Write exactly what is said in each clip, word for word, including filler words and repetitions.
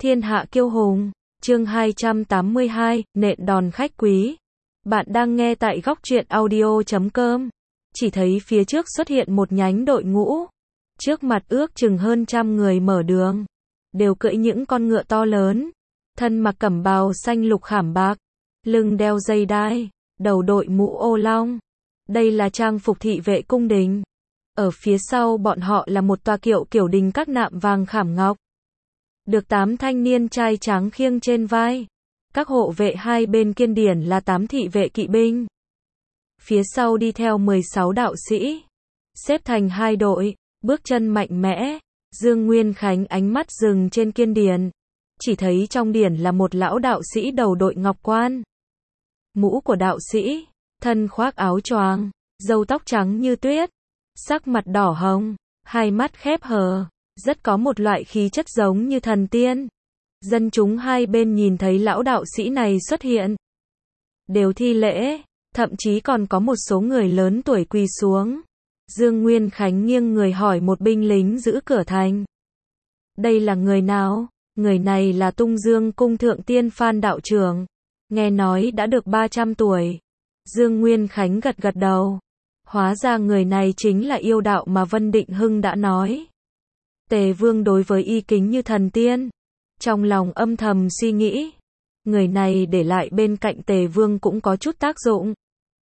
Thiên hạ kiêu hùng, chương hai trăm tám mươi hai, nện đòn khách quý. Bạn đang nghe tại góc truyện audio chấm com. Chỉ thấy phía trước xuất hiện một nhánh đội ngũ. Trước mặt ước chừng hơn trăm người mở đường. Đều cưỡi những con ngựa to lớn. Thân mặc cẩm bào xanh lục khảm bạc. Lưng đeo dây đai. Đầu đội mũ ô long. Đây là trang phục thị vệ cung đình. Ở phía sau bọn họ là một tòa kiệu kiểu đình các nạm vàng khảm ngọc. Được tám thanh niên trai tráng khiêng trên vai. Các hộ vệ hai bên kiên điển là tám thị vệ kỵ binh. Phía sau đi theo mười sáu đạo sĩ. Xếp thành hai đội, bước chân mạnh mẽ. Dương Nguyên Khánh ánh mắt dừng trên kiên điển. Chỉ thấy trong điển là một lão đạo sĩ đầu đội ngọc quan. Mũ của đạo sĩ, thân khoác áo choàng, râu tóc trắng như tuyết. Sắc mặt đỏ hồng, hai mắt khép hờ. Rất có một loại khí chất giống như thần tiên. Dân chúng hai bên nhìn thấy lão đạo sĩ này xuất hiện. Đều thi lễ, thậm chí còn có một số người lớn tuổi quỳ xuống. Dương Nguyên Khánh nghiêng người hỏi một binh lính giữ cửa thành. Đây là người nào? Người này là Tung Dương Cung Thượng Tiên Phan đạo trưởng. Nghe nói đã được ba trăm tuổi. Dương Nguyên Khánh gật gật đầu. Hóa ra người này chính là yêu đạo mà Vân Định Hưng đã nói. Tề Vương đối với y kính như thần tiên. Trong lòng âm thầm suy nghĩ. Người này để lại bên cạnh Tề Vương cũng có chút tác dụng.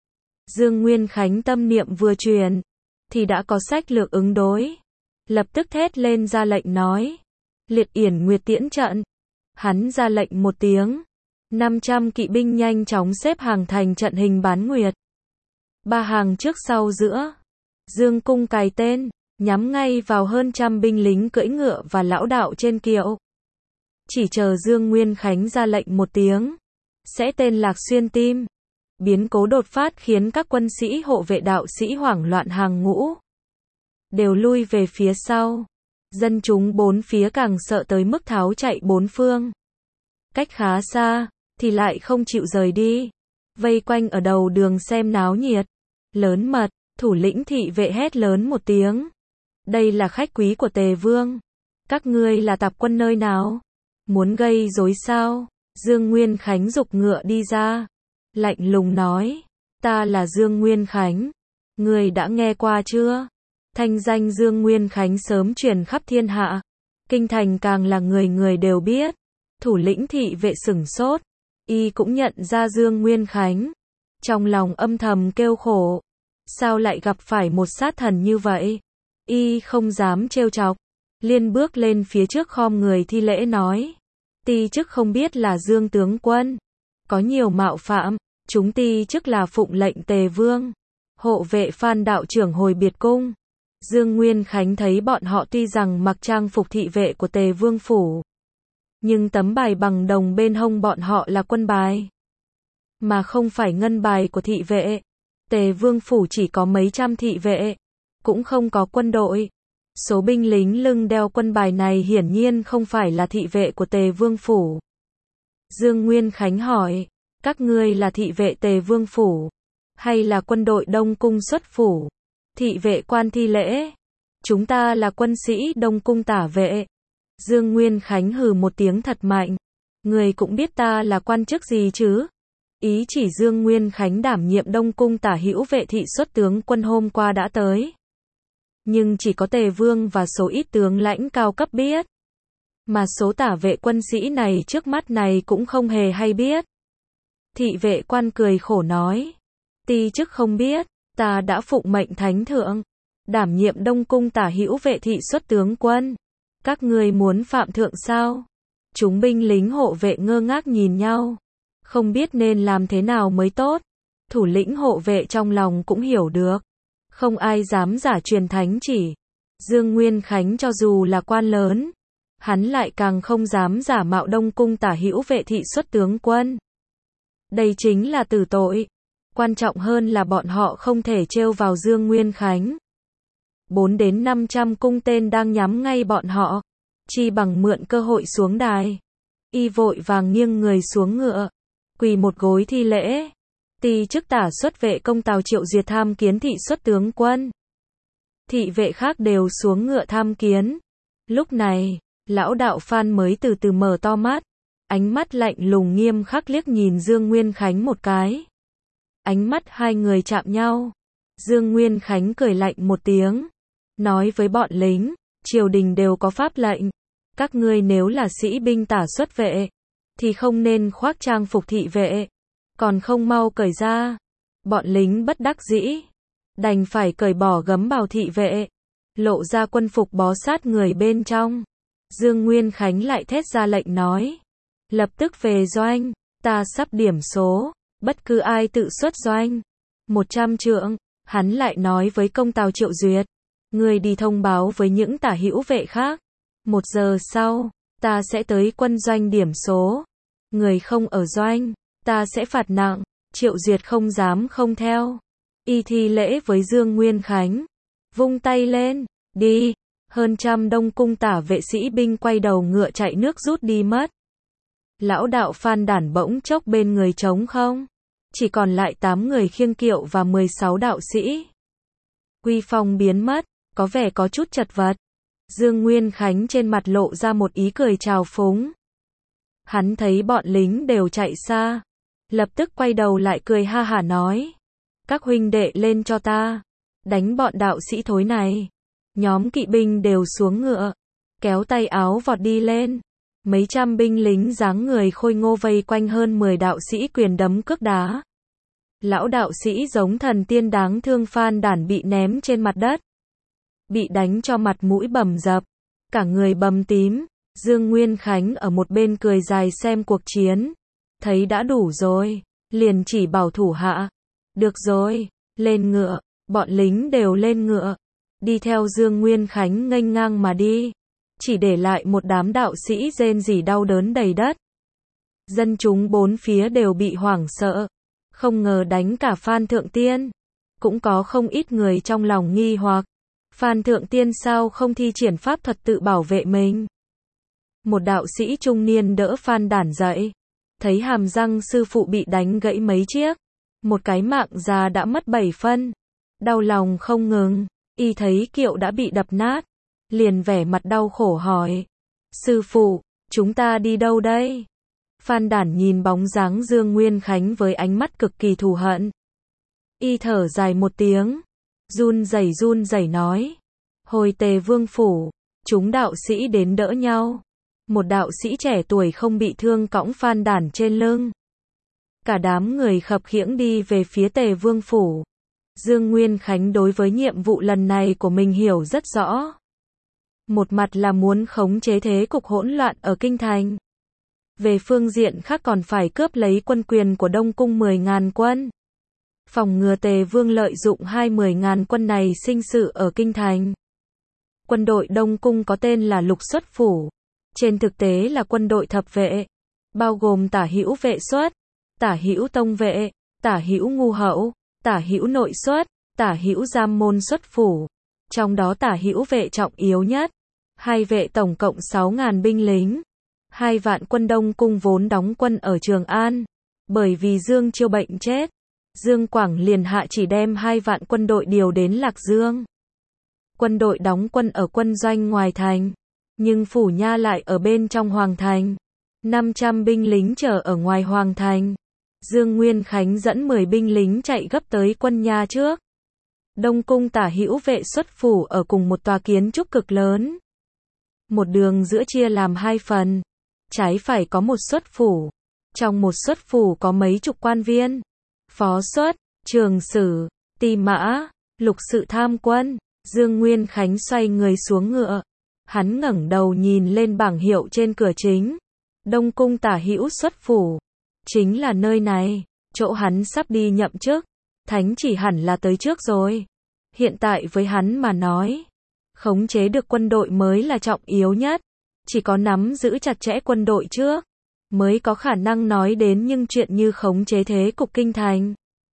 Dương Nguyên Khánh tâm niệm vừa truyền. Thì đã có sách lược ứng đối. Lập tức thét lên ra lệnh nói. Liệt yển nguyệt tiễn trận. Hắn ra lệnh một tiếng. năm trăm kỵ binh nhanh chóng xếp hàng thành trận hình bán nguyệt. Ba hàng trước sau giữa. Dương cung cài tên. Nhắm ngay vào hơn trăm binh lính cưỡi ngựa và lão đạo trên kiệu. Chỉ chờ Dương Nguyên Khánh ra lệnh một tiếng. Sẽ tên lạc xuyên tim. Biến cố đột phát khiến các quân sĩ hộ vệ đạo sĩ hoảng loạn hàng ngũ. Đều lui về phía sau. Dân chúng bốn phía càng sợ tới mức tháo chạy bốn phương. Cách khá xa, thì lại không chịu rời đi. Vây quanh ở đầu đường xem náo nhiệt. Lớn mật, thủ lĩnh thị vệ hét lớn một tiếng. Đây là khách quý của Tề Vương. Các ngươi là tạp quân nơi nào? Muốn gây rối sao? Dương Nguyên Khánh giục ngựa đi ra. Lạnh lùng nói. Ta là Dương Nguyên Khánh. Ngươi đã nghe qua chưa? Thanh danh Dương Nguyên Khánh sớm truyền khắp thiên hạ. Kinh thành càng là người người đều biết. Thủ lĩnh thị vệ sửng sốt. Y cũng nhận ra Dương Nguyên Khánh. Trong lòng âm thầm kêu khổ. Sao lại gặp phải một sát thần như vậy? Y không dám trêu chọc, liên bước lên phía trước khom người thi lễ nói. Ti chức không biết là Dương tướng quân. Có nhiều mạo phạm, chúng ti chức là phụng lệnh Tề Vương. Hộ vệ Phan đạo trưởng hồi biệt cung. Dương Nguyên Khánh thấy bọn họ tuy rằng mặc trang phục thị vệ của Tề Vương phủ. Nhưng tấm bài bằng đồng bên hông bọn họ là quân bài. Mà không phải ngân bài của thị vệ. Tề Vương phủ chỉ có mấy trăm thị vệ. Cũng không có quân đội. Số binh lính lưng đeo quân bài này hiển nhiên không phải là thị vệ của Tề Vương phủ. Dương Nguyên Khánh hỏi, các ngươi là thị vệ Tề Vương phủ, hay là quân đội Đông Cung xuất phủ? Thị vệ quan thi lễ, chúng ta là quân sĩ Đông Cung tả vệ. Dương Nguyên Khánh hừ một tiếng thật mạnh, người cũng biết ta là quan chức gì chứ? Ý chỉ Dương Nguyên Khánh đảm nhiệm Đông Cung tả hữu vệ thị xuất tướng quân hôm qua đã tới. Nhưng chỉ có Tề Vương và số ít tướng lãnh cao cấp biết. Mà số tả vệ quân sĩ này trước mắt này cũng không hề hay biết. Thị vệ quan cười khổ nói. Ti chức không biết, ta đã phụng mệnh thánh thượng. Đảm nhiệm Đông Cung tả hữu vệ thị xuất tướng quân. Các ngươi muốn phạm thượng sao? Chúng binh lính hộ vệ ngơ ngác nhìn nhau. Không biết nên làm thế nào mới tốt. Thủ lĩnh hộ vệ trong lòng cũng hiểu được. Không ai dám giả truyền thánh chỉ. Dương Nguyên Khánh cho dù là quan lớn, hắn lại càng không dám giả mạo Đông Cung tả hữu vệ thị xuất tướng quân. Đây chính là tử tội. Quan trọng hơn là bọn họ không thể trêu vào Dương Nguyên Khánh. Bốn đến năm trăm cung tên đang nhắm ngay bọn họ. Chi bằng mượn cơ hội xuống đài. Y vội vàng nghiêng người xuống ngựa. Quỳ một gối thi lễ. Ti chức tả xuất vệ công Tào Triệu Diệt tham kiến thị xuất tướng quân. Thị vệ khác đều xuống ngựa tham kiến. Lúc này, Lão đạo Phan mới từ từ mở to mắt, ánh mắt lạnh lùng nghiêm khắc liếc nhìn Dương Nguyên Khánh một cái. Ánh mắt hai người chạm nhau. Dương Nguyên Khánh cười lạnh một tiếng, nói với bọn lính, triều đình đều có pháp lệnh, các ngươi nếu là sĩ binh tả xuất vệ, thì không nên khoác trang phục thị vệ, còn không mau cởi ra. Bọn lính bất đắc dĩ, đành phải cởi bỏ gấm bào thị vệ, lộ ra quân phục bó sát người bên trong. Dương Nguyên Khánh lại thét ra lệnh nói, lập tức về doanh, ta sắp điểm số, bất cứ ai tự xuất doanh, một trăm trượng. Hắn lại nói với công tào Triệu Duyệt, người đi thông báo với những tả hữu vệ khác, một giờ sau, ta sẽ tới quân doanh điểm số, người không ở doanh, ta sẽ phạt nặng. Triệu Duyệt không dám không theo, y thi lễ với Dương Nguyên Khánh, vung tay lên, đi. Hơn trăm đông cung tả vệ sĩ binh quay đầu ngựa chạy nước rút đi mất. Lão đạo Phan Đản bỗng chốc bên người trống không, chỉ còn lại tám người khiêng kiệu và mười sáu đạo sĩ. Uy phong biến mất, có vẻ có chút chật vật. Dương Nguyên Khánh trên mặt lộ ra một ý cười trào phúng. Hắn thấy bọn lính đều chạy xa, lập tức quay đầu lại cười ha hả nói, các huynh đệ lên cho ta, đánh bọn đạo sĩ thối này. Nhóm kỵ binh đều xuống ngựa, kéo tay áo vọt đi lên. Mấy trăm binh lính dáng người khôi ngô vây quanh hơn mười đạo sĩ quyền đấm cước đá. Lão đạo sĩ giống thần tiên đáng thương Phan Đản bị ném trên mặt đất, bị đánh cho mặt mũi bầm dập, cả người bầm tím. Dương Nguyên Khánh ở một bên cười dài xem cuộc chiến, thấy đã đủ rồi, liền chỉ bảo thủ hạ, được rồi, lên ngựa. Bọn lính đều lên ngựa, đi theo Dương Nguyên Khánh nghênh ngang mà đi, chỉ để lại một đám đạo sĩ rên rỉ đau đớn đầy đất. Dân chúng bốn phía đều bị hoảng sợ, không ngờ đánh cả Phan Thượng Tiên. Cũng có không ít người trong lòng nghi hoặc, Phan Thượng Tiên sao không thi triển pháp thuật tự bảo vệ mình. Một đạo sĩ trung niên đỡ Phan Đản dậy, thấy hàm răng sư phụ bị đánh gãy mấy chiếc, một cái mạng già đã mất bảy phân, đau lòng không ngừng. Y thấy kiệu đã bị đập nát, liền vẻ mặt đau khổ hỏi, sư phụ, chúng ta đi đâu đây? Phan Đản nhìn bóng dáng Dương Nguyên Khánh với ánh mắt cực kỳ thù hận. Y thở dài một tiếng, run rẩy run rẩy nói, hồi Tề Vương phủ, chúng đạo sĩ đến đỡ nhau. Một đạo sĩ trẻ tuổi không bị thương cõng Phan Đản trên lưng. Cả đám người khập khiễng đi về phía Tề Vương phủ. Dương Nguyên Khánh đối với nhiệm vụ lần này của mình hiểu rất rõ. Một mặt là muốn khống chế thế cục hỗn loạn ở kinh thành. Về phương diện khác còn phải cướp lấy quân quyền của Đông Cung mười nghìn quân. Phòng ngừa Tề Vương lợi dụng hai mươi nghìn quân này sinh sự ở kinh thành. Quân đội Đông Cung có tên là Lục Xuất Phủ. Trên thực tế là quân đội thập vệ, bao gồm tả hữu vệ xuất, tả hữu tông vệ, tả hữu ngu hậu, tả hữu nội xuất, tả hữu giam môn xuất phủ. Trong đó tả hữu vệ trọng yếu nhất. Hai vệ tổng cộng sáu nghìn binh lính. Hai vạn quân Đông Cung vốn đóng quân ở Trường An. Bởi vì Dương Chiêu bệnh chết, Dương Quảng liền hạ chỉ đem hai vạn quân đội điều đến Lạc Dương. Quân đội đóng quân ở quân doanh ngoài thành, nhưng phủ nha lại ở bên trong hoàng thành. năm trăm binh lính chờ ở ngoài hoàng thành. Dương Nguyên Khánh dẫn mười binh lính chạy gấp tới quân nha trước. Đông Cung tả hữu vệ xuất phủ ở cùng một tòa kiến trúc cực lớn. Một đường giữa chia làm hai phần. Trái phải có một xuất phủ. Trong một xuất phủ có mấy chục quan viên. Phó xuất, trường sử, ti mã, lục sự tham quân. Dương Nguyên Khánh xoay người xuống ngựa. Hắn ngẩng đầu nhìn lên bảng hiệu trên cửa chính. Đông Cung tả hữu xuất phủ. Chính là nơi này, chỗ hắn sắp đi nhậm chức. Thánh chỉ hẳn là tới trước rồi. Hiện tại với hắn mà nói, khống chế được quân đội mới là trọng yếu nhất. Chỉ có nắm giữ chặt chẽ quân đội trước, mới có khả năng nói đến những chuyện như khống chế thế cục kinh thành.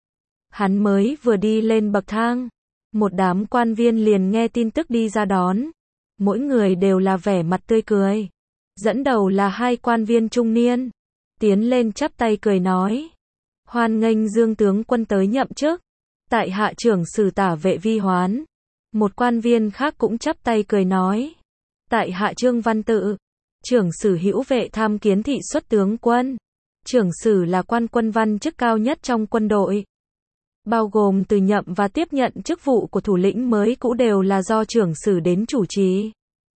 Hắn mới vừa đi lên bậc thang, một đám quan viên liền nghe tin tức đi ra đón. Mỗi người đều là vẻ mặt tươi cười. Dẫn đầu là hai quan viên trung niên. Tiến lên chắp tay cười nói, hoan nghênh Dương tướng quân tới nhậm chức. Tại hạ trưởng sử tả vệ Vi Hoán. Một quan viên khác cũng chắp tay cười nói, tại hạ Trương Văn Tự, Trưởng sử Hữu Vệ tham kiến thị xuất tướng quân. Trưởng sử là quan quân văn chức cao nhất trong quân đội, bao gồm từ nhậm và tiếp nhận chức vụ của thủ lĩnh mới cũ đều là do trưởng sử đến chủ trì.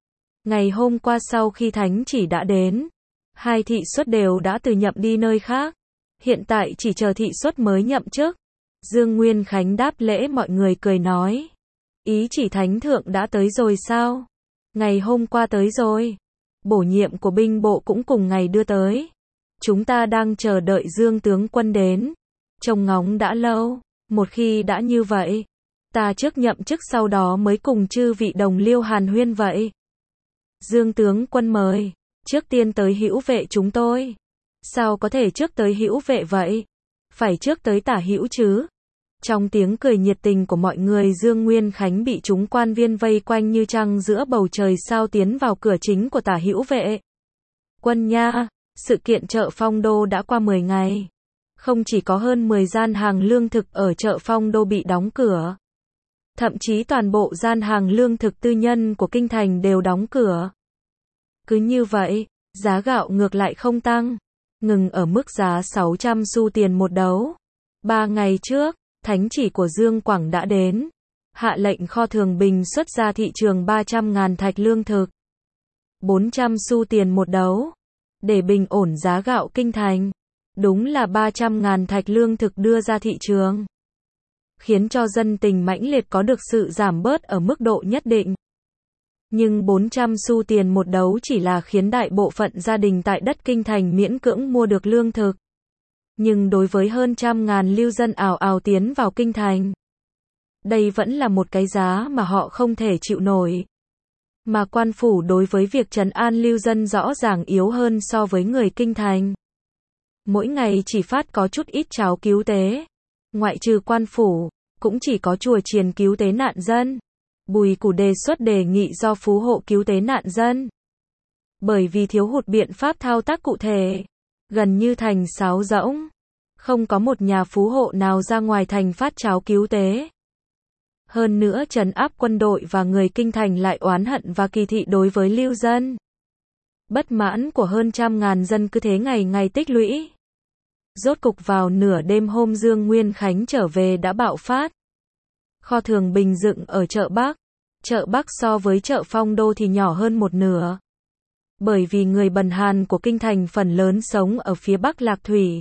Ngày hôm qua sau khi thánh chỉ đã đến, hai thị xuất đều đã từ nhậm đi nơi khác, hiện tại chỉ chờ thị xuất mới nhậm chức. Dương Nguyên Khánh đáp lễ, mọi người cười nói, ý chỉ thánh thượng đã tới rồi sao? Ngày hôm qua tới rồi. Bổ nhiệm của binh bộ cũng cùng ngày đưa tới. Chúng ta đang chờ đợi Dương tướng quân đến. Trông ngóng đã lâu. Một khi đã như vậy, ta trước nhậm chức sau đó mới cùng chư vị đồng liêu hàn huyên vậy. Dương tướng quân mời. Trước tiên tới Hữu Vệ chúng tôi. Sao có thể trước tới Hữu Vệ vậy? Phải trước tới Tả Hữu chứ. Trong tiếng cười nhiệt tình của mọi người, Dương Nguyên Khánh bị chúng quan viên vây quanh như trăng giữa bầu trời sao tiến vào cửa chính của Tả Hữu Vệ. Quân nha, sự kiện chợ Phong Đô đã qua mười ngày. Không chỉ có hơn mười gian hàng lương thực ở chợ Phong Đô bị đóng cửa. Thậm chí toàn bộ gian hàng lương thực tư nhân của kinh thành đều đóng cửa. Cứ như vậy, giá gạo ngược lại không tăng, ngừng ở mức giá sáu trăm xu tiền một đấu. Ba ngày trước, thánh chỉ của Dương Quảng đã đến, hạ lệnh kho thường bình xuất ra thị trường ba trăm ngàn thạch lương thực, bốn trăm xu tiền một đấu, để bình ổn giá gạo kinh thành. Đúng là ba trăm ngàn thạch lương thực đưa ra thị trường, khiến cho dân tình mãnh liệt có được sự giảm bớt ở mức độ nhất định. Nhưng bốn trăm xu tiền một đấu chỉ là khiến đại bộ phận gia đình tại đất kinh thành miễn cưỡng mua được lương thực. Nhưng đối với hơn trăm ngàn lưu dân ào ào tiến vào kinh thành, đây vẫn là một cái giá mà họ không thể chịu nổi. Mà quan phủ đối với việc trấn an lưu dân rõ ràng yếu hơn so với người kinh thành. Mỗi ngày chỉ phát có chút ít cháo cứu tế. Ngoại trừ quan phủ, cũng chỉ có chùa chiền cứu tế nạn dân. Bùi Củ đề xuất đề nghị do phú hộ cứu tế nạn dân. Bởi vì thiếu hụt biện pháp thao tác cụ thể, gần như thành sáo rỗng. Không có một nhà phú hộ nào ra ngoài thành phát cháo cứu tế. Hơn nữa trấn áp quân đội và người kinh thành lại oán hận và kỳ thị đối với lưu dân. Bất mãn của hơn trăm ngàn dân cứ thế ngày ngày tích lũy. Rốt cục vào nửa đêm hôm Dương Nguyên Khánh trở về đã bạo phát. Kho thường bình dựng ở chợ Bắc. Chợ Bắc so với chợ Phong Đô thì nhỏ hơn một nửa. Bởi vì người bần hàn của kinh thành phần lớn sống ở phía Bắc Lạc Thủy.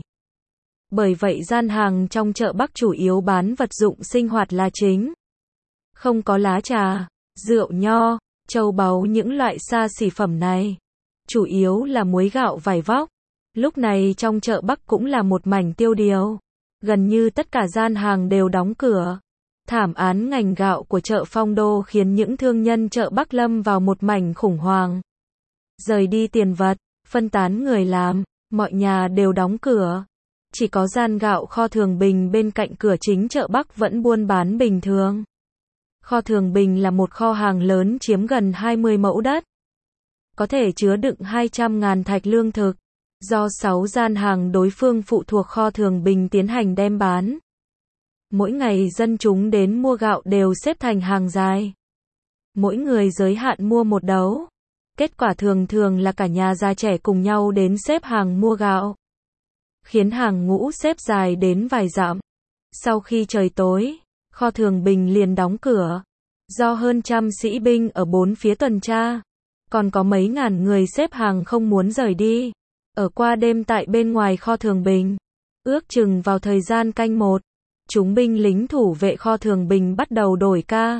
Bởi vậy gian hàng trong chợ Bắc chủ yếu bán vật dụng sinh hoạt là chính. Không có lá trà, rượu nho, châu báu những loại xa xỉ phẩm này. Chủ yếu là muối gạo vải vóc. Lúc này trong chợ Bắc cũng là một mảnh tiêu điều. Gần như tất cả gian hàng đều đóng cửa. Thảm án ngành gạo của chợ Phong Đô khiến những thương nhân chợ Bắc lâm vào một mảnh khủng hoảng. Rời đi tiền vật, phân tán người làm, mọi nhà đều đóng cửa. Chỉ có gian gạo kho thường bình bên cạnh cửa chính chợ Bắc vẫn buôn bán bình thường. Kho thường bình là một kho hàng lớn chiếm gần hai mươi mẫu đất. Có thể chứa đựng hai trăm ngàn thạch lương thực. Do sáu gian hàng đối phương phụ thuộc kho thường bình tiến hành đem bán. Mỗi ngày dân chúng đến mua gạo đều xếp thành hàng dài. Mỗi người giới hạn mua một đấu. Kết quả thường thường là cả nhà già trẻ cùng nhau đến xếp hàng mua gạo. Khiến hàng ngũ xếp dài đến vài dặm. Sau khi trời tối, kho thường bình liền đóng cửa. Do hơn trăm sĩ binh ở bốn phía tuần tra, còn có mấy ngàn người xếp hàng không muốn rời đi. Ở qua đêm tại bên ngoài kho thường bình. Ước chừng vào thời gian canh một, chúng binh lính thủ vệ kho thường bình bắt đầu đổi ca.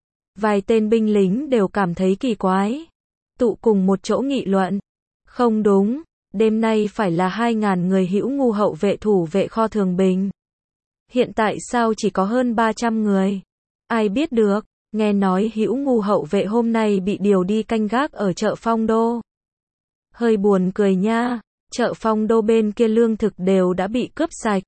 Vài tên binh lính đều cảm thấy kỳ quái. Tụ cùng một chỗ nghị luận. Không đúng, đêm nay phải là hai ngàn người Hữu Ngu hậu vệ thủ vệ kho thường bình. Hiện tại sao chỉ có hơn ba trăm người? Ai biết được, nghe nói Hữu Ngu hậu vệ hôm nay bị điều đi canh gác ở chợ Phong Đô. Hơi buồn cười nha, chợ Phong Đô bên kia lương thực đều đã bị cướp sạch.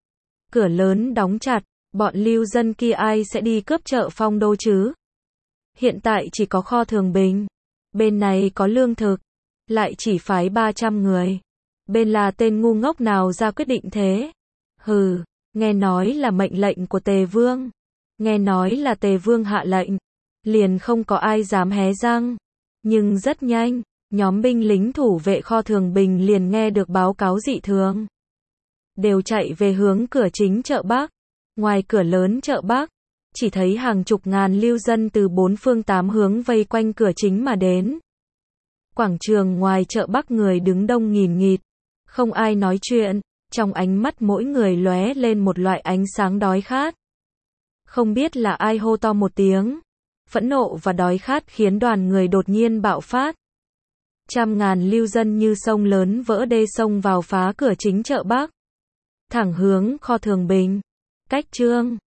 Cửa lớn đóng chặt, bọn lưu dân kia ai sẽ đi cướp chợ Phong Đô chứ? Hiện tại chỉ có kho thường bình. Bên này có lương thực, lại chỉ phái ba trăm người. Bên là tên ngu ngốc nào ra quyết định thế? Hừ, nghe nói là mệnh lệnh của Tề Vương. Nghe nói là Tề Vương hạ lệnh, liền không có ai dám hé răng. Nhưng rất nhanh, Nhóm binh lính thủ vệ kho thường bình liền nghe được báo cáo dị thường. Đều chạy về hướng cửa chính chợ Bắc. Ngoài cửa lớn chợ Bắc, chỉ thấy hàng chục ngàn lưu dân từ bốn phương tám hướng vây quanh cửa chính mà đến. Quảng trường ngoài chợ Bắc người đứng đông nghìn nghịt, không ai nói chuyện, trong ánh mắt mỗi người lóe lên một loại ánh sáng đói khát. Không biết là ai hô to một tiếng. Phẫn nộ và đói khát khiến đoàn người đột nhiên bạo phát. Trăm ngàn lưu dân như sông lớn vỡ đê sông vào phá cửa chính chợ Bắc. Thẳng hướng kho thường bình. Cách Trương